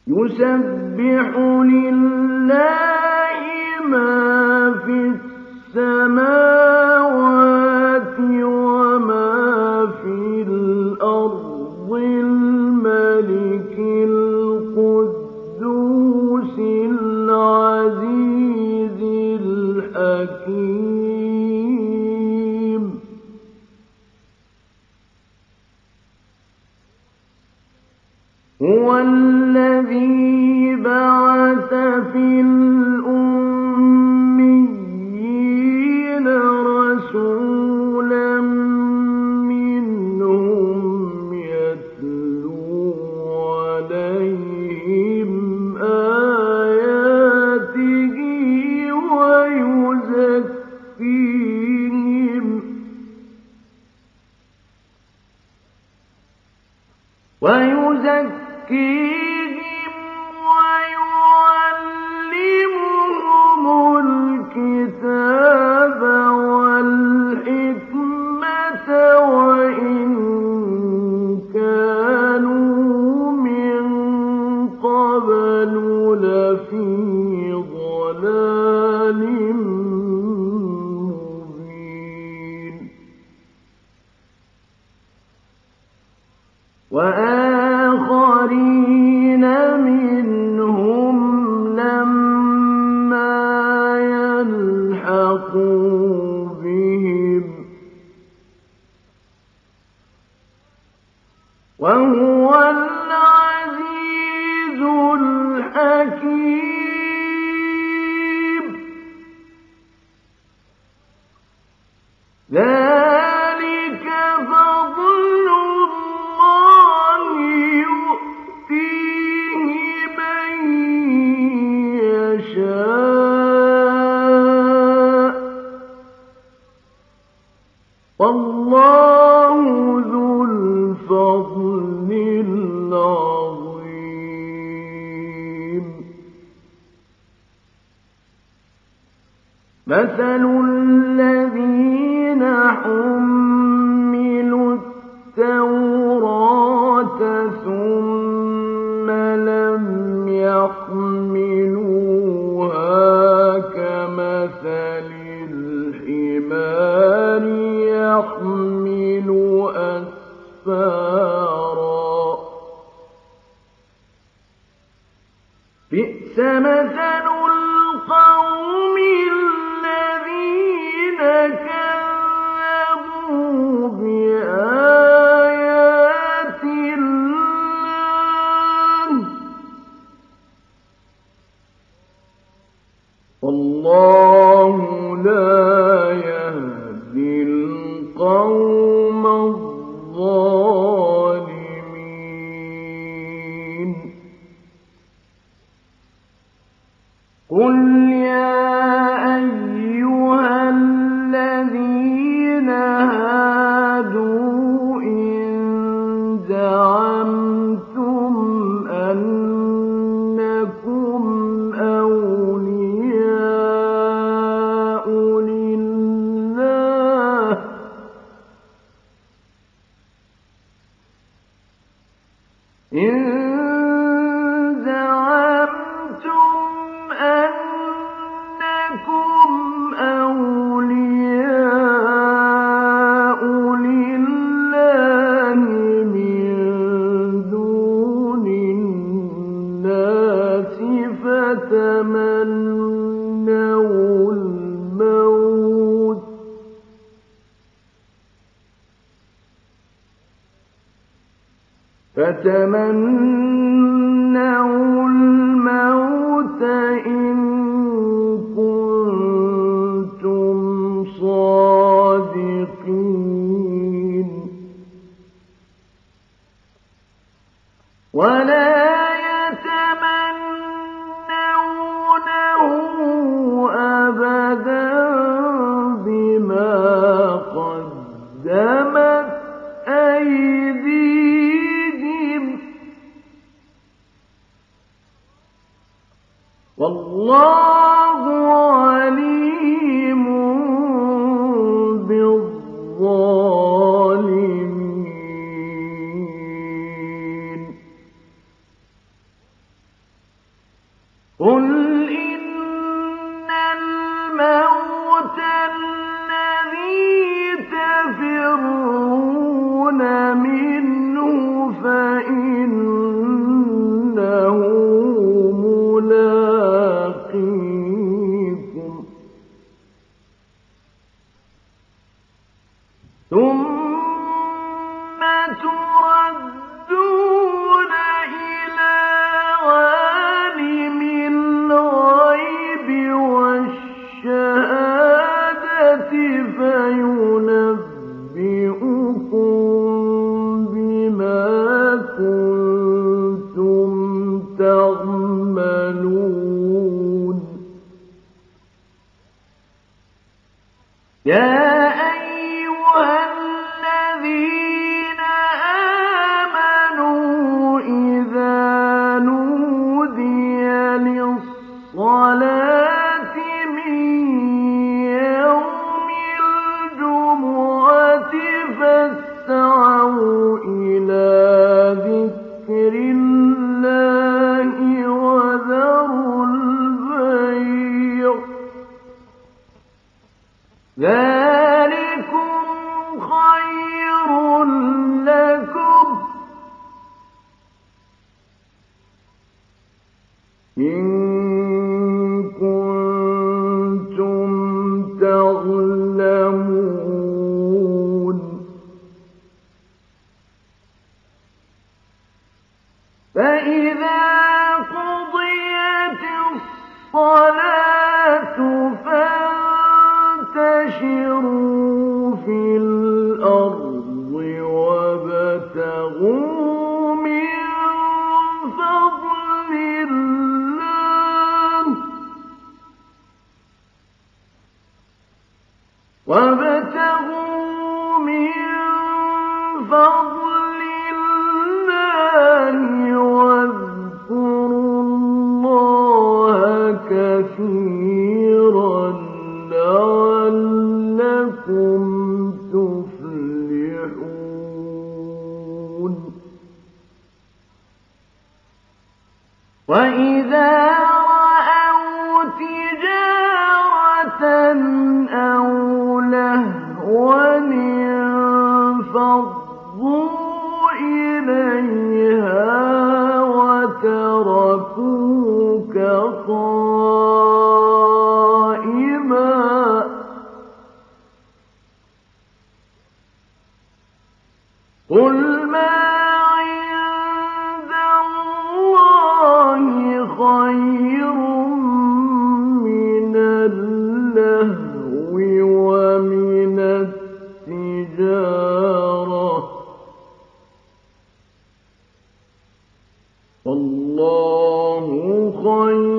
يسبح لله ما في السماوات وما في الأرض الملك القدوس العزيز الحكيم هو الذي بعث في الأميين رسولا منهم يتلو عليهم آياته ويزكيهم ويعلمهم الكتاب والحكمة وإن كانوا من قبل لفي ضلال مبين وآخرين منهم لما يلحقوا بهم وهو العزيز الحكيم ذلك فضل الله يؤتيه من يشاء والله ذو الفضل العظيم مثل الذين حملوا التوراة ثم لم يحملوها كمثل الحمار يحمل أسفارا بئس مثل القوم الذين كذبوا بآيات الله والله لا يهدي القوم الظالمين قل يا أيها الذين هادوا إن زعمتم أنكم أولياء لله من دون الناس فتمنوا الموت إن كنتم صادقين ولا يتمنونه أبدا بما قدمت أيديهم والله عليم بالظالمين قُلْ إِنَّ الْمَوْتَ الَّذِي تَفِرُّونَ مِنْهُ فَإِنَّهُ مُلَاقِيكُمْ ۖ ثُمَّ تُرَدُّونَ إِلَىٰ عَالِمِ الْغَيْبِ وَالشَّهَادَةِ فَيُنَبِّئُكُم بِمَا كُنتُمْ تَعْمَلُونَ يَا أَيُّهَا الَّذِينَ آمَنُوا إِذَا نُودِيَ لِلصَّلَاةِ مِن يَوْمِ الْجُمُعَةِ فَاسْعَوْا إِلَىٰ ذِكْرِ اللَّهِ وَذَرُوا الْبَيْعَ ۚ ذَٰلِكُمْ خَيْرٌ لَّكُمْ إِن كُنتُمْ تَعْلَمُونَ فَإِذَا قُضِيَتِ الصَّلَاةُ فَانتَشِرُوا فِي الْأَرْضِ وَابْتَغُوا مِن فَضْلِ اللَّهِ وَاذْكُرُوا اللَّهَ كَثِيرًا لَّعَلَّكُمْ تُفْلِحُونَ وَإِذَا رَأَوْا تِجَارَةً أَوْ لَهْوًا انفَضُّوا إِلَيْهَا وَتَرَكُوكَ قَائِمًا ۚ قُلْ مَا عِندَ اللَّهِ خَيْرٌ مِّنَ اللَّهْوِ وَمِنَ التِّجَارَةِ ۚ وَاللَّهُ خَيْرُ